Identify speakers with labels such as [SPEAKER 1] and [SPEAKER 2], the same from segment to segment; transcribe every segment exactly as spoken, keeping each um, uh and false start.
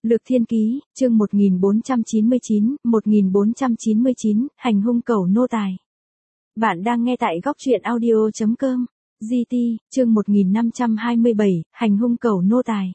[SPEAKER 1] Lược Thiên Ký, chương một nghìn bốn trăm chín mươi chín, một nghìn bốn trăm chín mươi chín, hành hung cẩu nô tài. Bạn đang nghe tại góc truyện audio chấm com. giê tê, chương một nghìn năm trăm hai mươi bảy, hành hung cẩu nô tài.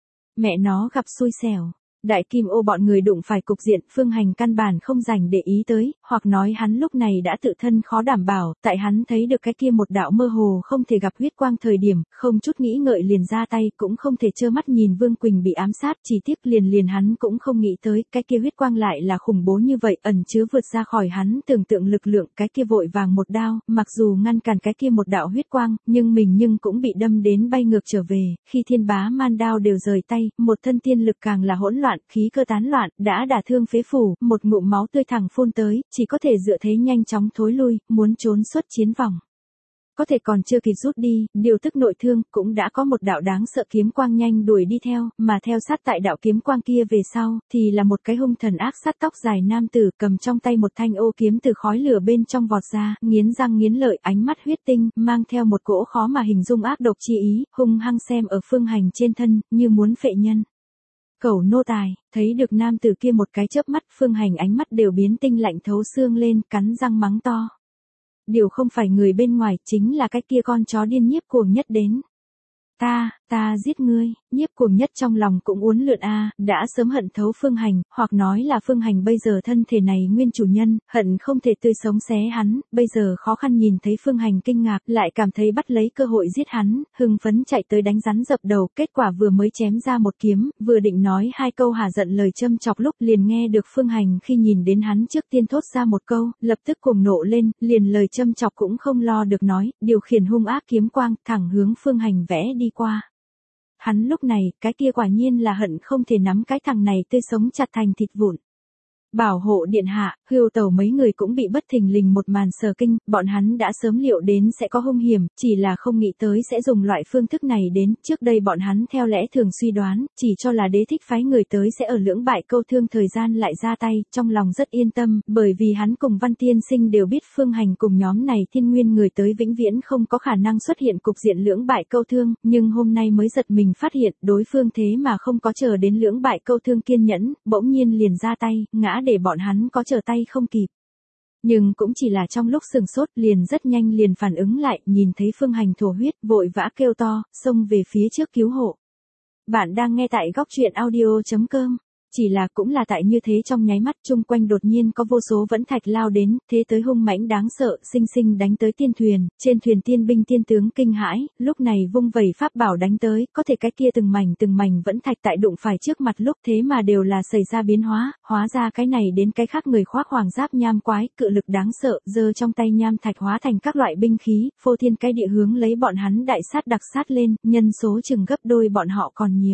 [SPEAKER 1] Mẹ nó gặp xui xẻo. Đại Kim Ô bọn người đụng phải cục diện Phương Hành căn bản không dành để ý tới, hoặc nói hắn lúc này đã tự thân khó đảm bảo, tại hắn thấy được cái kia một đạo mơ hồ không thể gặp huyết quang thời điểm, không chút nghĩ ngợi liền ra tay, cũng không thể trơ mắt nhìn Vương Quỳnh bị ám sát, chỉ tiếc liền liền hắn cũng không nghĩ tới, cái kia huyết quang lại là khủng bố như vậy, ẩn chứa vượt ra khỏi hắn tưởng tượng lực lượng, cái kia vội vàng một đao, mặc dù ngăn cản cái kia một đạo huyết quang, nhưng mình nhưng cũng bị đâm đến bay ngược trở về, khi thiên bá man đao đều rời tay, một thân tiên lực càng là hỗn loạn, khí cơ tán loạn, đã đả thương phế phủ, một ngụm máu tươi thẳng phun tới, chỉ có thể dựa thế nhanh chóng thối lui, muốn trốn xuất chiến vòng. Có thể còn chưa kịp rút đi, điều tức nội thương, cũng đã có một đạo đáng sợ kiếm quang nhanh đuổi đi theo, mà theo sát tại đạo kiếm quang kia về sau, thì là một cái hung thần ác sát tóc dài nam tử cầm trong tay một thanh ô kiếm từ khói lửa bên trong vọt ra, nghiến răng nghiến lợi, ánh mắt huyết tinh, mang theo một cỗ khó mà hình dung ác độc chi ý, hung hăng xem ở Phương Hành trên thân, như muốn phệ nhân. Cẩu nô tài, thấy được nam tử kia một cái chớp mắt, Phương Hành ánh mắt đều biến tinh lạnh thấu xương lên, cắn răng mắng to. Điều không phải người bên ngoài, chính là cái kia con chó điên Nhiếp Cuồng Nhất đến. Ta, ta giết ngươi, Nhiếp Cuồng Nhất trong lòng cũng uốn lượn a, đã sớm hận thấu Phương Hành, hoặc nói là Phương Hành bây giờ thân thể này nguyên chủ nhân, hận không thể tươi sống xé hắn, bây giờ khó khăn nhìn thấy Phương Hành kinh ngạc, lại cảm thấy bắt lấy cơ hội giết hắn, hưng phấn chạy tới đánh rắn dập đầu, kết quả vừa mới chém ra một kiếm, vừa định nói hai câu hả giận lời châm chọc lúc liền nghe được Phương Hành khi nhìn đến hắn trước tiên thốt ra một câu, lập tức cuồng nộ lên, liền lời châm chọc cũng không lo được nói, điều khiển hung ác kiếm quang, thẳng hướng Phương Hành vẽ đi qua. Hắn lúc này, cái kia quả nhiên là hận không thể nắm cái thằng này tươi sống chặt thành thịt vụn. Bảo hộ điện hạ, Hưu Tẩu mấy người cũng bị bất thình lình một màn sờ kinh, bọn hắn đã sớm liệu đến sẽ có hung hiểm, chỉ là không nghĩ tới sẽ dùng loại phương thức này đến, trước đây bọn hắn theo lẽ thường suy đoán, chỉ cho là đế thích phái người tới sẽ ở lưỡng bại câu thương thời gian lại ra tay, trong lòng rất yên tâm, bởi vì hắn cùng Văn Tiên Sinh đều biết Phương Hành cùng nhóm này thiên nguyên người tới vĩnh viễn không có khả năng xuất hiện cục diện lưỡng bại câu thương, nhưng hôm nay mới giật mình phát hiện, đối phương thế mà không có chờ đến lưỡng bại câu thương kiên nhẫn, bỗng nhiên liền ra tay, ngã để bọn hắn có trở tay không kịp. Nhưng cũng chỉ là trong lúc sừng sốt liền rất nhanh liền phản ứng lại, nhìn thấy Phương Hành thổ huyết, vội vã kêu to, xông về phía trước cứu hộ. Bạn đang nghe tại góc truyện audio chấm com. Chỉ là cũng là tại như thế trong nháy mắt chung quanh đột nhiên có vô số vẫn thạch lao đến, thế tới hung mãnh đáng sợ, sinh sinh đánh tới tiên thuyền, trên thuyền tiên binh tiên tướng kinh hãi, lúc này vung vẩy pháp bảo đánh tới, có thể cái kia từng mảnh từng mảnh vẫn thạch tại đụng phải trước mặt lúc thế mà đều là xảy ra biến hóa, hóa ra cái này đến cái khác người khoác hoàng giáp nham quái, cự lực đáng sợ, giơ trong tay nham thạch hóa thành các loại binh khí, phô thiên cái địa hướng lấy bọn hắn đại sát đặc sát lên, nhân số chừng gấp đôi bọn họ còn nhiều.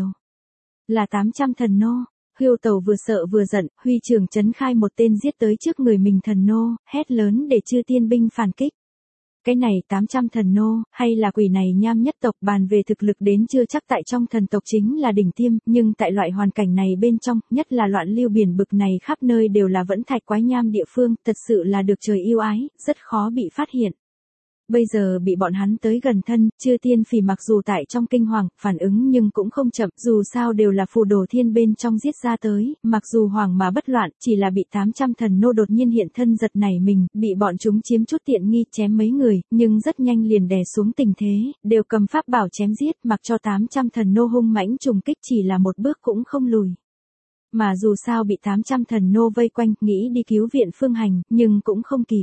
[SPEAKER 1] Là tám trăm thần nô. Hưu Tẩu vừa sợ vừa giận, huy trường chấn khai một tên giết tới trước người mình thần nô, hét lớn để chư tiên binh phản kích. Cái này tám trăm thần nô, hay là quỷ này nham nhất tộc bàn về thực lực đến chưa chắc tại trong thần tộc chính là đỉnh tiêm, nhưng tại loại hoàn cảnh này bên trong, nhất là loạn lưu biển bực này khắp nơi đều là vẫn thạch quái nham địa phương, thật sự là được trời yêu ái, rất khó bị phát hiện. Bây giờ bị bọn hắn tới gần thân, chư tiên phỉ mặc dù tại trong kinh hoàng, phản ứng nhưng cũng không chậm, dù sao đều là phù đồ thiên bên trong giết ra tới, mặc dù hoàng mà bất loạn, chỉ là bị tám trăm thần nô đột nhiên hiện thân giật nảy mình, bị bọn chúng chiếm chút tiện nghi chém mấy người, nhưng rất nhanh liền đè xuống tình thế, đều cầm pháp bảo chém giết, mặc cho tám trăm thần nô hung mãnh trùng kích chỉ là một bước cũng không lùi. Mà dù sao bị tám trăm thần nô vây quanh, nghĩ đi cứu viện Phương Hành, nhưng cũng không kịp.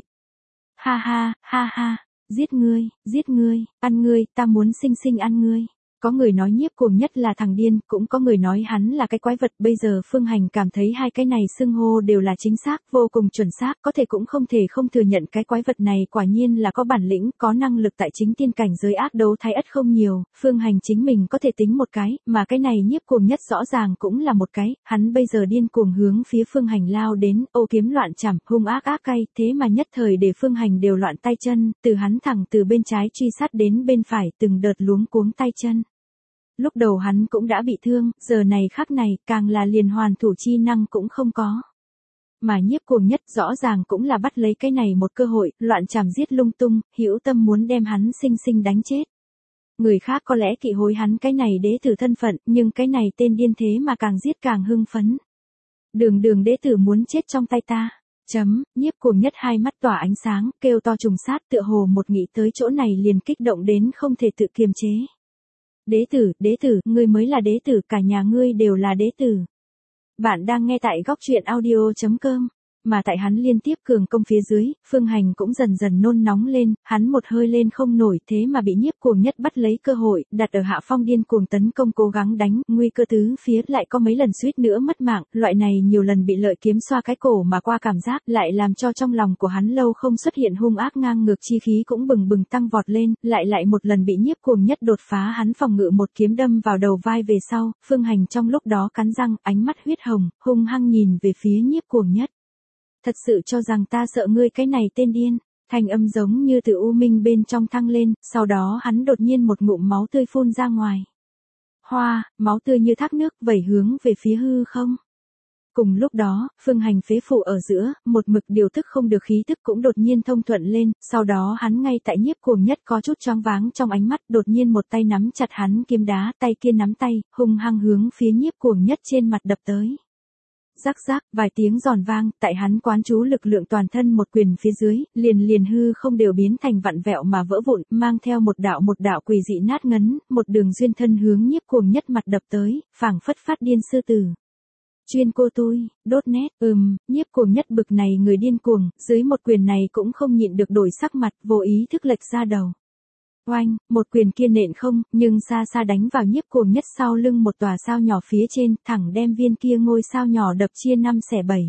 [SPEAKER 1] Ha ha, ha ha. Giết ngươi, giết ngươi, ăn ngươi, ta muốn sinh sinh ăn ngươi. Có người nói Nhiếp Cuồng Nhất là thằng điên, cũng có người nói hắn là cái quái vật. Bây giờ Phương Hành cảm thấy hai cái này xưng hô đều là chính xác, vô cùng chuẩn xác, có thể cũng không thể không thừa nhận cái quái vật này quả nhiên là có bản lĩnh, có năng lực tại chính tiên cảnh giới ác đấu thái ất không nhiều. Phương Hành chính mình có thể tính một cái, mà cái này Nhiếp Cuồng Nhất rõ ràng cũng là một cái, hắn bây giờ điên cuồng hướng phía Phương Hành lao đến, ô kiếm loạn chảm, hung ác ác cay, thế mà nhất thời để Phương Hành đều loạn tay chân, từ hắn thẳng từ bên trái truy sát đến bên phải, từng đợt luống cuống tay chân. Lúc đầu hắn cũng đã bị thương, giờ này khắc này, càng là liền hoàn thủ chi năng cũng không có. Mà Nhiếp Cuồng Nhất rõ ràng cũng là bắt lấy cái này một cơ hội, loạn chảm giết lung tung, hữu tâm muốn đem hắn sinh sinh đánh chết. Người khác có lẽ kỵ hối hắn cái này đế tử thân phận, nhưng cái này tên điên thế mà càng giết càng hưng phấn. Đường đường đế tử muốn chết trong tay ta. Chấm, Nhiếp Cuồng Nhất hai mắt tỏa ánh sáng, kêu to trùng sát, tựa hồ một nghĩ tới chỗ này liền kích động đến không thể tự kiềm chế. Đế tử, đế tử, ngươi mới là đế tử, cả nhà ngươi đều là đế tử. Bạn đang nghe tại góc truyện audio chấm com. Mà tại hắn liên tiếp cường công phía dưới, Phương Hành cũng dần dần nôn nóng lên, hắn một hơi lên không nổi, thế mà bị Nhiếp Cuồng Nhất bắt lấy cơ hội, đặt ở hạ phong điên cuồng tấn công cố gắng đánh, nguy cơ tứ phía, lại có mấy lần suýt nữa mất mạng, loại này nhiều lần bị lợi kiếm xoa cái cổ mà qua cảm giác, lại làm cho trong lòng của hắn lâu không xuất hiện hung ác ngang ngược chi khí cũng bừng bừng tăng vọt lên, lại lại một lần bị Nhiếp Cuồng Nhất đột phá hắn phòng ngự một kiếm đâm vào đầu vai về sau, Phương Hành trong lúc đó cắn răng, ánh mắt huyết hồng, hung hăng nhìn về phía Nhiếp Cuồng Nhất. Thật sự cho rằng ta sợ ngươi cái này tên điên, thanh âm giống như từ u minh bên trong thăng lên, sau đó hắn đột nhiên một ngụm máu tươi phun ra ngoài. Hoa, máu tươi như thác nước vẩy hướng về phía hư không. Cùng lúc đó, Phương Hành phế phủ ở giữa, một mực điều thức không được khí thức cũng đột nhiên thông thuận lên, sau đó hắn ngay tại Nhiếp Cuồng Nhất có chút choáng váng trong ánh mắt, đột nhiên một tay nắm chặt hắn kiếm đá, tay kia nắm tay, hung hăng hướng phía Nhiếp Cuồng Nhất trên mặt đập tới. Rắc rắc, vài tiếng giòn vang, tại hắn quán chú lực lượng toàn thân một quyền phía dưới, liền liền hư không đều biến thành vặn vẹo mà vỡ vụn, mang theo một đạo một đạo quỷ dị nát ngấn, một đường duyên thân hướng Nhiếp Cuồng Nhất mặt đập tới, phảng phất phát điên sư tử. Chuyên cô tôi, đốt nét, ừm, Nhiếp Cuồng Nhất bực này người điên cuồng, dưới một quyền này cũng không nhịn được đổi sắc mặt, vô ý thức lệch ra đầu. Oanh, một quyền kia nện không, nhưng xa xa đánh vào Nhiếp Cuồng Nhất sau lưng một tòa sao nhỏ phía trên, thẳng đem viên kia ngôi sao nhỏ đập chia năm xẻ bảy.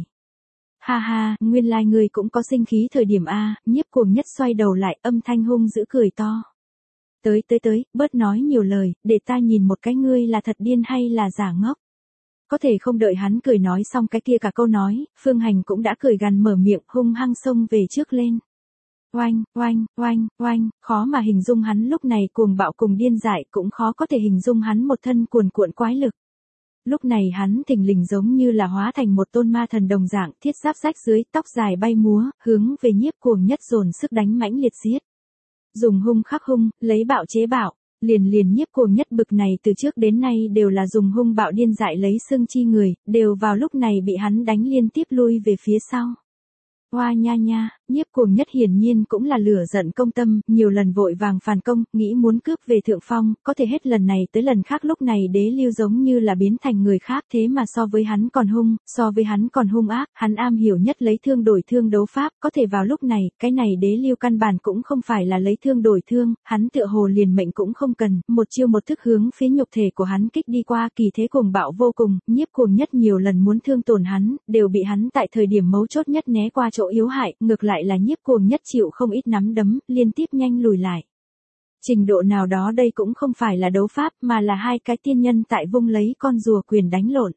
[SPEAKER 1] Ha ha, nguyên lai người cũng có sinh khí thời điểm A, Nhiếp Cuồng Nhất xoay đầu lại, âm thanh hung dữ cười to. Tới tới tới, bớt nói nhiều lời, để ta nhìn một cái ngươi là thật điên hay là giả ngốc. Có thể không đợi hắn cười nói xong cái kia cả câu nói, Phương Hành cũng đã cười gằn mở miệng hung hăng xông về trước lên. Oanh, oanh, oanh, oanh, khó mà hình dung hắn lúc này cuồng bạo cùng điên dại, cũng khó có thể hình dung hắn một thân cuồn cuộn quái lực. Lúc này hắn thình lình giống như là hóa thành một tôn ma thần đồng dạng, thiết giáp rách dưới, tóc dài bay múa, hướng về Nhiếp Cuồng Nhất dồn sức đánh mãnh liệt giết. Dùng hung khắc hung, lấy bạo chế bạo, liền liền Nhiếp Cuồng Nhất bực này từ trước đến nay đều là dùng hung bạo điên dại lấy xương chi người, đều vào lúc này bị hắn đánh liên tiếp lui về phía sau. Hoa nha nha, Nhiếp Cuồng Nhất hiển nhiên cũng là lửa giận công tâm, nhiều lần vội vàng phản công, nghĩ muốn cướp về thượng phong, có thể hết lần này tới lần khác lúc này Đế Lưu giống như là biến thành người khác, thế mà so với hắn còn hung, so với hắn còn hung ác, hắn am hiểu nhất lấy thương đổi thương đấu pháp, có thể vào lúc này, cái này Đế Lưu căn bản cũng không phải là lấy thương đổi thương, hắn tựa hồ liền mệnh cũng không cần, một chiêu một thức hướng phía nhục thể của hắn kích đi qua, kỳ thế cuồng bạo vô cùng, Nhiếp Cuồng Nhất nhiều lần muốn thương tổn hắn, đều bị hắn tại thời điểm mấu chốt nhất né qua chỗ yếu hại, ngược lại là Nhiếp Cuồng Nhất chịu không ít nắm đấm, liên tiếp nhanh lùi lại. Trình độ nào đó đây cũng không phải là đấu pháp mà là hai cái tiên nhân tại vung lấy con rùa quyền đánh lộn.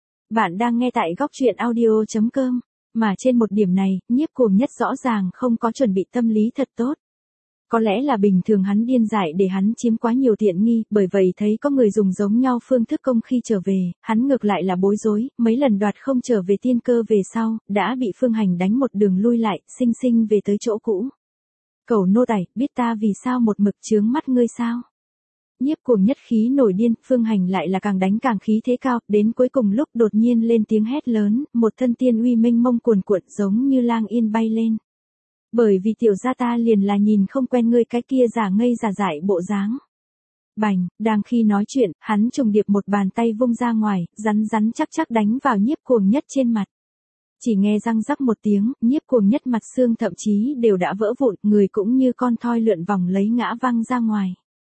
[SPEAKER 1] Bạn đang nghe tại góc truyện audio chấm com, mà trên một điểm này, Nhiếp Cuồng Nhất rõ ràng không có chuẩn bị tâm lý thật tốt. Có lẽ là bình thường hắn điên dại để hắn chiếm quá nhiều tiện nghi, bởi vậy thấy có người dùng giống nhau phương thức công khi trở về, hắn ngược lại là bối rối, mấy lần đoạt không trở về tiên cơ về sau, đã bị Phương Hành đánh một đường lui lại, sinh sinh về tới chỗ cũ. Cẩu nô tài, biết ta vì sao một mực chướng mắt ngươi sao? Nhiếp Cuồng Nhất khí nổi điên, Phương Hành lại là càng đánh càng khí thế cao, đến cuối cùng lúc đột nhiên lên tiếng hét lớn, một thân tiên uy mênh mông cuồn cuộn giống như lang yên bay lên. Bởi vì tiểu gia ta liền là nhìn không quen ngươi cái kia giả ngây giả dại bộ dáng. Bành, đang khi nói chuyện, hắn trùng điệp một bàn tay vung ra ngoài, rắn rắn chắc chắc đánh vào Nhiếp Cuồng Nhất trên mặt. Chỉ nghe răng rắc một tiếng, Nhiếp Cuồng Nhất mặt xương thậm chí đều đã vỡ vụn, người cũng như con thoi lượn vòng lấy ngã văng ra ngoài.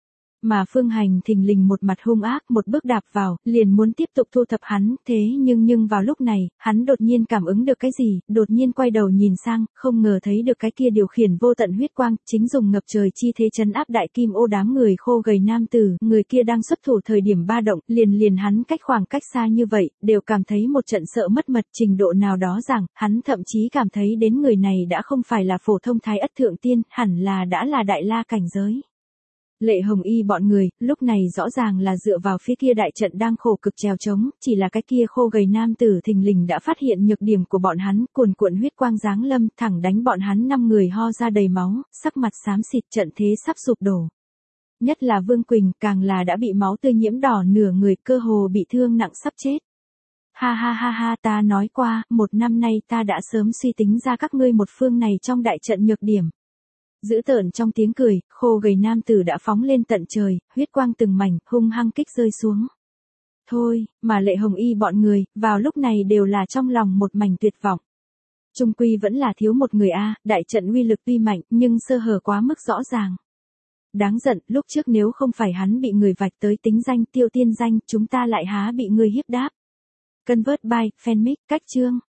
[SPEAKER 1] Mà Phương Hành thình lình một mặt hung ác một bước đạp vào, liền muốn tiếp tục thu thập hắn, thế nhưng nhưng vào lúc này, hắn đột nhiên cảm ứng được cái gì, đột nhiên quay đầu nhìn sang, không ngờ thấy được cái kia điều khiển vô tận huyết quang, chính dùng ngập trời chi thế trấn áp đại kim ô đám người khô gầy nam tử, người kia đang xuất thủ thời điểm ba động, liền liền hắn cách khoảng cách xa như vậy, đều cảm thấy một trận sợ mất mật trình độ nào đó rằng, hắn thậm chí cảm thấy đến người này đã không phải là phổ thông thái ất thượng tiên, hẳn là đã là đại la cảnh giới. Lệ Hồng Y bọn người, lúc này rõ ràng là dựa vào phía kia đại trận đang khổ cực trèo trống, chỉ là cái kia khô gầy nam tử thình lình đã phát hiện nhược điểm của bọn hắn, cuồn cuộn huyết quang giáng lâm, thẳng đánh bọn hắn năm người ho ra đầy máu, sắc mặt xám xịt trận thế sắp sụp đổ. Nhất là Vương Quỳnh, càng là đã bị máu tươi nhiễm đỏ nửa người, cơ hồ bị thương nặng sắp chết. Ha ha ha ha, ta nói qua, một năm nay ta đã sớm suy tính ra các ngươi một phương này trong đại trận nhược điểm. Dữ tợn trong tiếng cười, khô gầy nam tử đã phóng lên tận trời, huyết quang từng mảnh, hung hăng kích rơi xuống. Thôi, mà Lệ Hồng Y bọn người, vào lúc này đều là trong lòng một mảnh tuyệt vọng. Trung quy vẫn là thiếu một người a, đại trận uy lực tuy mạnh, nhưng sơ hở quá mức rõ ràng. Đáng giận, lúc trước nếu không phải hắn bị người vạch tới tính danh Tiêu Tiên Danh, chúng ta lại há bị người hiếp đáp. Convert by, fanmic, cách chương.